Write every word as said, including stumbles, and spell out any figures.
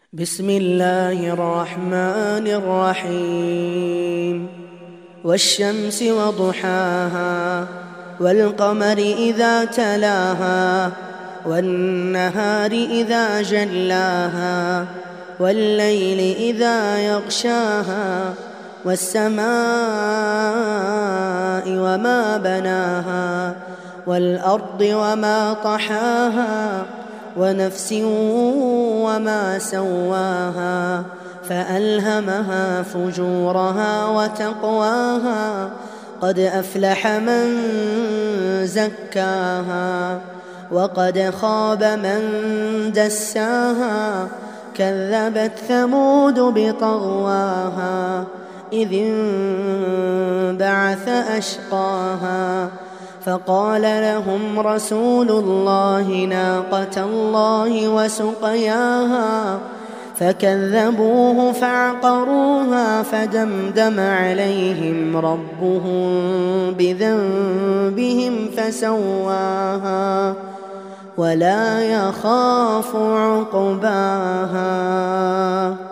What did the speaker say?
بسم الله الرحمن الرحيم والشمس وضحاها والقمر إذا تلاها والنهار إذا جلاها والليل إذا يغشاها والسماء وما بناها والأرض وما طحاها ونفس وما سواها فألهمها فجورها وتقواها قد أفلح من زكاها وقد خاب من دساها كذبت ثمود بطغواها إذ انبعث أشقاها فقال لهم رسول الله ناقة الله وسقياها فكذبوه فعقروها فدمدم عليهم ربهم بذنبهم فسواها ولا يخاف عقباها.